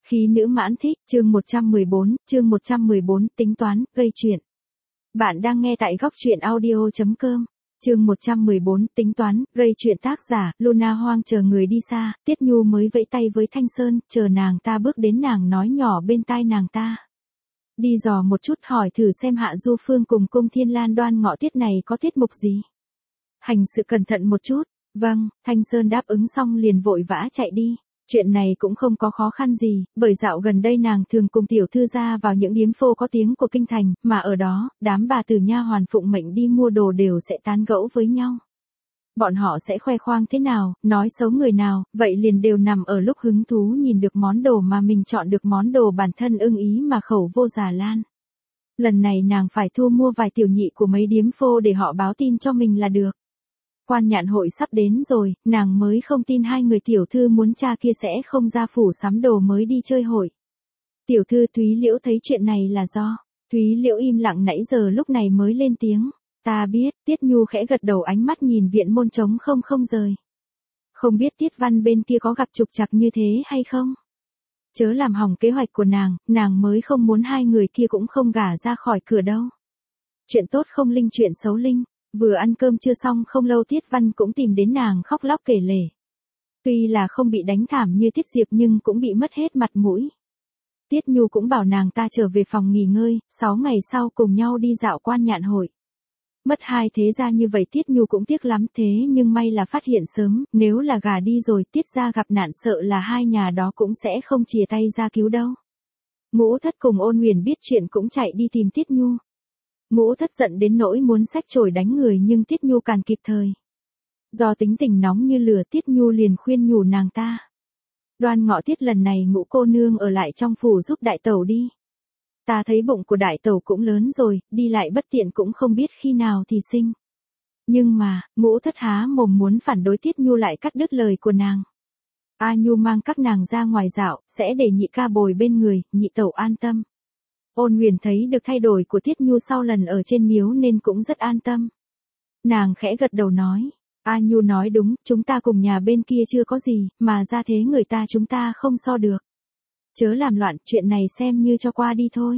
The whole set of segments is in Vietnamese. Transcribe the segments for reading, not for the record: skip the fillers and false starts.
Khí nữ mãn thích, chương 114, tính toán, gây chuyện. Bạn đang nghe tại góc truyện audio.com. Chương 114, tính toán, gây chuyện, tác giả, Luna Hoang. Chờ người đi xa, Tiết Nhu mới vẫy tay với Thanh Sơn, chờ nàng ta bước đến, nàng nói nhỏ bên tai nàng ta. Đi dò một chút, hỏi thử xem Hạ Du Phương cùng Cung Thiên Lan Đoan Ngọ tiết này có tiết mục gì. Hành sự cẩn thận một chút. Vâng, Thanh Sơn đáp ứng xong liền vội vã chạy đi. Chuyện này cũng không có khó khăn gì, bởi dạo gần đây nàng thường cùng tiểu thư ra vào những điếm phô có tiếng của kinh thành, mà ở đó, đám bà tử nha hoàn phụng mệnh đi mua đồ đều sẽ tán gẫu với nhau. Bọn họ sẽ khoe khoang thế nào, nói xấu người nào, vậy liền đều nằm ở lúc hứng thú nhìn được món đồ mà mình chọn được món đồ bản thân ưng ý mà khẩu vô giả lan. Lần này nàng phải thu mua vài tiểu nhị của mấy điếm phô để họ báo tin cho mình là được. Quan nhạn hội sắp đến rồi, nàng mới không tin hai người tiểu thư muốn cha kia sẽ không ra phủ sắm đồ mới đi chơi hội. Tiểu thư Thúy Liễu thấy chuyện này là do. Thúy Liễu im lặng nãy giờ lúc này mới lên tiếng. Ta biết, Tiết Nhu khẽ gật đầu, ánh mắt nhìn viện môn trống không rời. Không biết Tiết Văn bên kia có gặp trục trặc như thế hay không? Chớ làm hỏng kế hoạch của nàng mới không muốn hai người kia cũng không gả ra khỏi cửa đâu. Chuyện tốt không linh chuyện xấu linh. Vừa ăn cơm chưa xong không lâu Tiết Văn cũng tìm đến nàng khóc lóc kể lể. Tuy là không bị đánh thảm như Tiết Diệp nhưng cũng bị mất hết mặt mũi. Tiết Nhu cũng bảo nàng ta trở về phòng nghỉ ngơi, 6 ngày sau cùng nhau đi dạo quan nhạn hội. Mất hai thế gia như vậy Tiết Nhu cũng tiếc lắm, thế nhưng may là phát hiện sớm, nếu là gả đi rồi Tiết gia gặp nạn sợ là hai nhà đó cũng sẽ không chìa tay ra cứu đâu. Ngũ Thất cùng Ôn Huyền biết chuyện cũng chạy đi tìm Tiết Nhu. Ngũ Thất giận đến nỗi muốn xách chổi đánh người nhưng Tiết Nhu càn kịp thời. Do tính tình nóng như lửa Tiết Nhu liền khuyên nhủ nàng ta. Đoan Ngọ tiết lần này Ngũ cô nương ở lại trong phủ giúp đại tẩu đi. Ta thấy bụng của đại tẩu cũng lớn rồi, đi lại bất tiện cũng không biết khi nào thì sinh. Nhưng mà, Ngũ Thất há mồm muốn phản đối Tiết Nhu lại cắt đứt lời của nàng. A Nhu mang các nàng ra ngoài dạo, sẽ để nhị ca bồi bên người, nhị tẩu an tâm. Ôn Huyền thấy được thay đổi của Tiết Nhu sau lần ở trên miếu nên cũng rất an tâm. Nàng khẽ gật đầu nói, A Nhu nói đúng, chúng ta cùng nhà bên kia chưa có gì, mà ra thế người ta chúng ta không so được. Chớ làm loạn, chuyện này xem như cho qua đi thôi.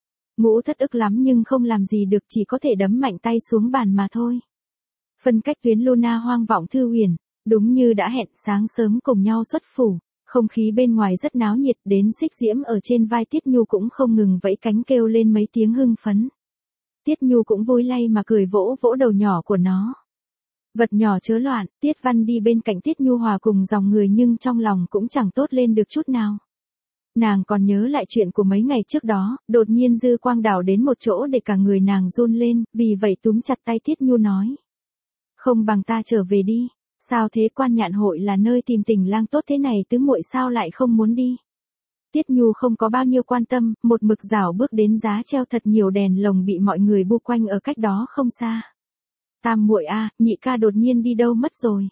Ngũ Thất ức lắm nhưng không làm gì được, chỉ có thể đấm mạnh tay xuống bàn mà thôi. Phân cách tuyến Luna Hoang Vọng Thư Huyền, đúng như đã hẹn, sáng sớm cùng nhau xuất phủ. Không khí bên ngoài rất náo nhiệt, đến Xích Diễm ở trên vai Tiết Nhu cũng không ngừng vẫy cánh kêu lên mấy tiếng hưng phấn. Tiết Nhu cũng vui lay mà cười vỗ vỗ đầu nhỏ của nó. Vật nhỏ chớ loạn, Tiết Văn đi bên cạnh Tiết Nhu hòa cùng dòng người nhưng trong lòng cũng chẳng tốt lên được chút nào. Nàng còn nhớ lại chuyện của mấy ngày trước đó, đột nhiên dư quang đảo đến một chỗ để cả người nàng run lên, vì vậy túm chặt tay Tiết Nhu nói. Không bằng ta trở về đi. Sao thế, quan nhạn hội là nơi tìm tình lang tốt thế này tứ muội sao lại không muốn đi? Tiết Nhu không có bao nhiêu quan tâm, một mực rảo bước đến giá treo thật nhiều đèn lồng bị mọi người bu quanh ở cách đó không xa. Tam muội a, nhị ca đột nhiên đi đâu mất rồi?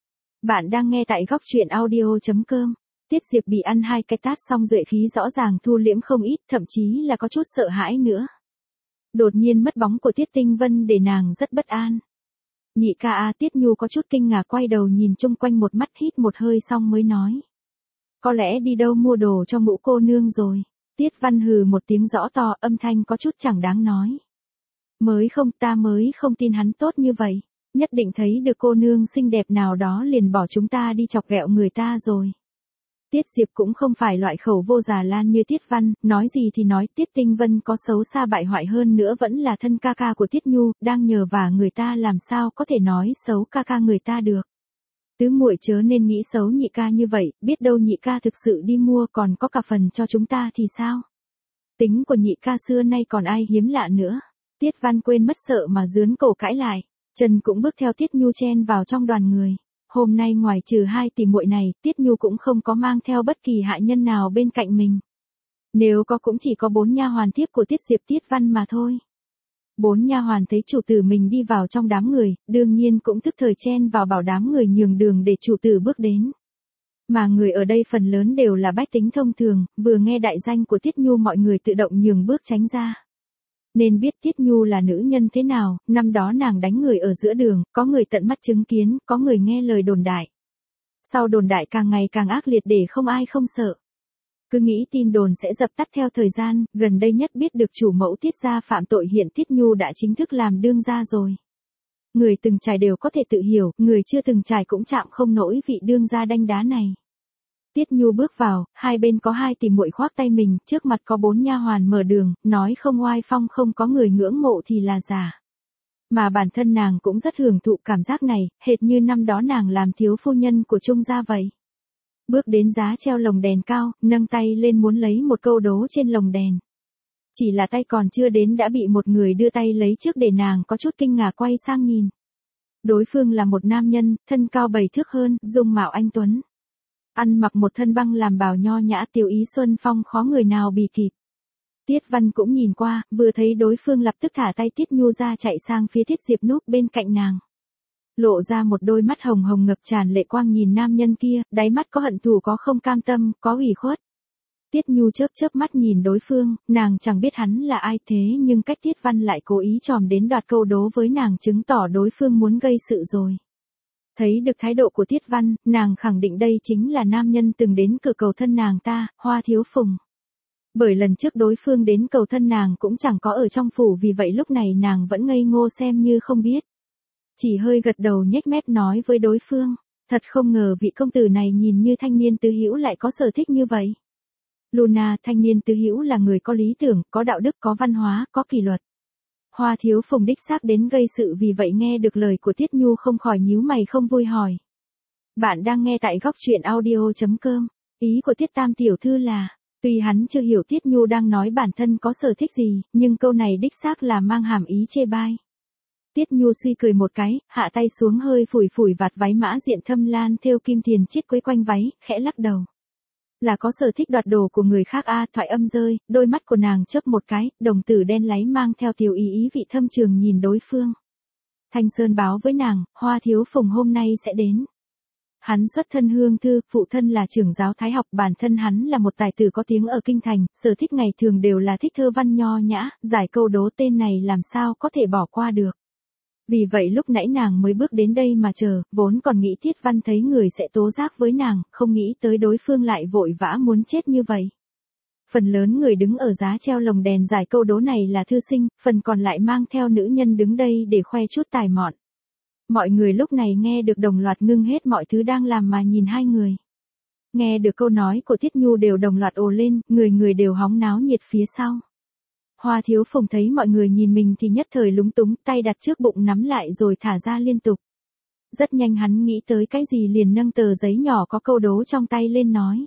Bạn đang nghe tại góc truyện audio.com. Tiết Diệp bị ăn 2 cái tát xong duệ khí rõ ràng thu liễm không ít, thậm chí là có chút sợ hãi nữa. Đột nhiên mất bóng của Tiết Tinh Vân để nàng rất bất an. Nhị ca a, Tiết Nhu có chút kinh ngạc quay đầu nhìn chung quanh một mắt, hít một hơi xong mới nói. Có lẽ đi đâu mua đồ cho Ngũ cô nương rồi. Tiết Văn hừ một tiếng rõ to, âm thanh có chút chẳng đáng nói. Ta mới không tin hắn tốt như vậy. Nhất định thấy được cô nương xinh đẹp nào đó liền bỏ chúng ta đi chọc ghẹo người ta rồi. Tiết Diệp cũng không phải loại khẩu vô giả lan như Tiết Văn, nói gì thì nói, Tiết Tinh Vân có xấu xa bại hoại hơn nữa vẫn là thân ca ca của Tiết Nhu, đang nhờ vả người ta làm sao có thể nói xấu ca ca người ta được. Tứ muội chớ nên nghĩ xấu nhị ca như vậy, biết đâu nhị ca thực sự đi mua còn có cả phần cho chúng ta thì sao? Tính của nhị ca xưa nay còn ai hiếm lạ nữa. Tiết Văn quên mất sợ mà dướn cổ cãi lại, Trần cũng bước theo Tiết Nhu chen vào trong đoàn người. Hôm nay ngoài trừ 2 tỷ muội này, Tiết Nhu cũng không có mang theo bất kỳ hạ nhân nào bên cạnh mình. Nếu có cũng chỉ có 4 nha hoàn thiếp của Tiết Diệp Tiết Văn mà thôi. 4 nha hoàn thấy chủ tử mình đi vào trong đám người, đương nhiên cũng tức thời chen vào bảo đám người nhường đường để chủ tử bước đến. Mà người ở đây phần lớn đều là bách tính thông thường, vừa nghe đại danh của Tiết Nhu mọi người tự động nhường bước tránh ra. Nên biết Tiết Nhu là nữ nhân thế nào, năm đó nàng đánh người ở giữa đường, có người tận mắt chứng kiến, có người nghe lời đồn đại. Sau đồn đại càng ngày càng ác liệt để không ai không sợ. Cứ nghĩ tin đồn sẽ dập tắt theo thời gian, gần đây nhất biết được chủ mẫu Tiết gia phạm tội hiện Tiết Nhu đã chính thức làm đương gia rồi. Người từng trải đều có thể tự hiểu, người chưa từng trải cũng chạm không nổi vị đương gia đanh đá này. Tiết Nhu bước vào, hai bên có hai tỷ muội khoác tay mình, trước mặt có 4 nha hoàn mở đường, nói không oai phong không có người ngưỡng mộ thì là giả. Mà bản thân nàng cũng rất hưởng thụ cảm giác này, hệt như năm đó nàng làm thiếu phu nhân của Trung gia vậy. Bước đến giá treo lồng đèn cao, nâng tay lên muốn lấy một câu đố trên lồng đèn. Chỉ là tay còn chưa đến đã bị một người đưa tay lấy trước để nàng có chút kinh ngạc quay sang nhìn. Đối phương là một nam nhân, thân cao 7 thước hơn, dung mạo anh tuấn. Ăn mặc một thân băng làm bào nho nhã tiểu ý xuân phong khó người nào bì kịp. Tiết Văn cũng nhìn qua, vừa thấy đối phương lập tức thả tay Tiết Nhu ra chạy sang phía Tiết Diệp núp bên cạnh nàng. Lộ ra một đôi mắt hồng hồng ngập tràn lệ quang nhìn nam nhân kia, đáy mắt có hận thù có không cam tâm, có ủy khuất. Tiết Nhu chớp chớp mắt nhìn đối phương, nàng chẳng biết hắn là ai thế nhưng cách Tiết Văn lại cố ý chòm đến đoạt câu đố với nàng chứng tỏ đối phương muốn gây sự rồi. Thấy được thái độ của Tiết Văn, nàng khẳng định đây chính là nam nhân từng đến cửa cầu thân nàng ta, Hoa Thiếu Phùng. Bởi lần trước đối phương đến cầu thân nàng cũng chẳng có ở trong phủ vì vậy lúc này nàng vẫn ngây ngô xem như không biết. Chỉ hơi gật đầu nhếch mép nói với đối phương, thật không ngờ vị công tử này nhìn như thanh niên tứ hữu lại có sở thích như vậy. Luna, thanh niên tứ hữu là người có lý tưởng, có đạo đức, có văn hóa, có kỷ luật. Hoa Thiếu Phùng đích xác đến gây sự vì vậy nghe được lời của Tiết Nhu không khỏi nhíu mày không vui hỏi. Bạn đang nghe tại góc truyện audio.com. Ý của Tiết Tam tiểu thư là, tuy hắn chưa hiểu Tiết Nhu đang nói bản thân có sở thích gì, nhưng câu này đích xác là mang hàm ý chê bai. Tiết Nhu suy cười một cái, hạ tay xuống hơi phủi phủi vạt váy mã diện thâm lan thêu kim tiền chiết quấy quanh váy, khẽ lắc đầu. Là có sở thích đoạt đồ của người khác thoại âm rơi, đôi mắt của nàng chớp một cái, đồng tử đen láy mang theo tiểu ý vị thâm trường nhìn đối phương. Thanh Sơn báo với nàng, Hoa Thiếu Phùng hôm nay sẽ đến. Hắn xuất thân hương thư, phụ thân là trưởng giáo thái học, bản thân hắn là một tài tử có tiếng ở kinh thành, sở thích ngày thường đều là thích thơ văn nho nhã, giải câu đố tên này làm sao có thể bỏ qua được. Vì vậy lúc nãy nàng mới bước đến đây mà chờ, vốn còn nghĩ Tiết Văn thấy người sẽ tố giác với nàng, không nghĩ tới đối phương lại vội vã muốn chết như vậy. Phần lớn người đứng ở giá treo lồng đèn giải câu đố này là thư sinh, phần còn lại mang theo nữ nhân đứng đây để khoe chút tài mọn. Mọi người lúc này nghe được đồng loạt ngưng hết mọi thứ đang làm mà nhìn hai người. Nghe được câu nói của Tiết Nhu đều đồng loạt ồ lên, người người đều hóng náo nhiệt phía sau. Hoa Thiếu Phùng thấy mọi người nhìn mình thì nhất thời lúng túng, tay đặt trước bụng nắm lại rồi thả ra liên tục. Rất nhanh hắn nghĩ tới cái gì liền nâng tờ giấy nhỏ có câu đố trong tay lên nói.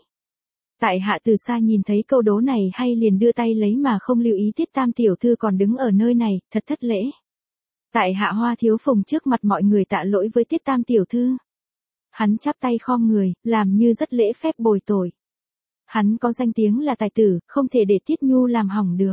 Tại hạ từ xa nhìn thấy câu đố này hay liền đưa tay lấy mà không lưu ý Tiết Tam tiểu thư còn đứng ở nơi này, thật thất lễ. Tại hạ Hoa Thiếu Phùng trước mặt mọi người tạ lỗi với Tiết Tam tiểu thư. Hắn chắp tay khom người, làm như rất lễ phép bồi tội. Hắn có danh tiếng là tài tử, không thể để Tiết Nhu làm hỏng được.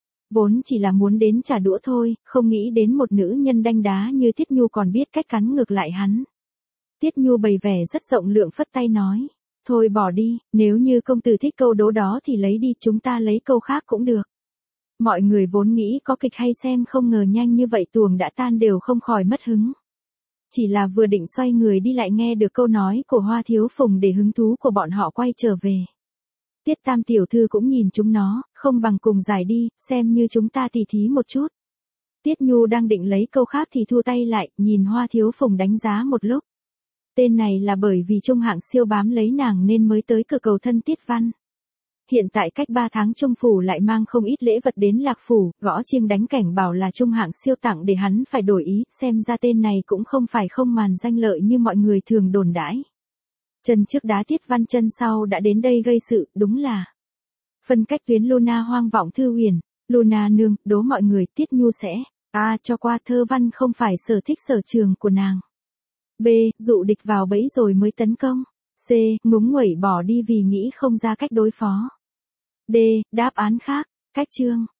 Vốn chỉ là muốn đến trả đũa thôi, không nghĩ đến một nữ nhân đanh đá như Tiết Nhu còn biết cách cắn ngược lại hắn. Tiết Nhu bày vẻ rất rộng lượng phất tay nói, thôi bỏ đi, nếu như công tử thích câu đố đó thì lấy đi, chúng ta lấy câu khác cũng được. Mọi người vốn nghĩ có kịch hay xem không ngờ nhanh như vậy tuồng đã tan đều không khỏi mất hứng. Chỉ là vừa định xoay người đi lại nghe được câu nói của Hoa Thiếu Phùng để hứng thú của bọn họ quay trở về. Tiết Tam tiểu thư cũng nhìn chúng nó, không bằng cùng giải đi, xem như chúng ta tỉ thí một chút. Tiết Nhu đang định lấy câu khác thì thu tay lại, nhìn Hoa Thiếu Phùng đánh giá một lúc. Tên này là bởi vì Trung Hạng Siêu bám lấy nàng nên mới tới cửa cầu thân Tiết Văn. Hiện tại cách 3 tháng Trung phủ lại mang không ít lễ vật đến Lạc phủ, gõ chiêng đánh cảnh bảo là Trung Hạng Siêu tặng để hắn phải đổi ý, xem ra tên này cũng không phải không màn danh lợi như mọi người thường đồn đãi. Chân trước đá Tiết Văn chân sau đã đến đây gây sự, đúng là. Phân cách tuyến Luna hoang vọng thư huyền, Luna nương, đố mọi người Tiết Nhu sẽ, cho qua thơ văn không phải sở thích sở trường của nàng. B. Dụ địch vào bẫy rồi mới tấn công. C. Ngúng nguẩy bỏ đi vì nghĩ không ra cách đối phó. D. Đáp án khác, cách chương.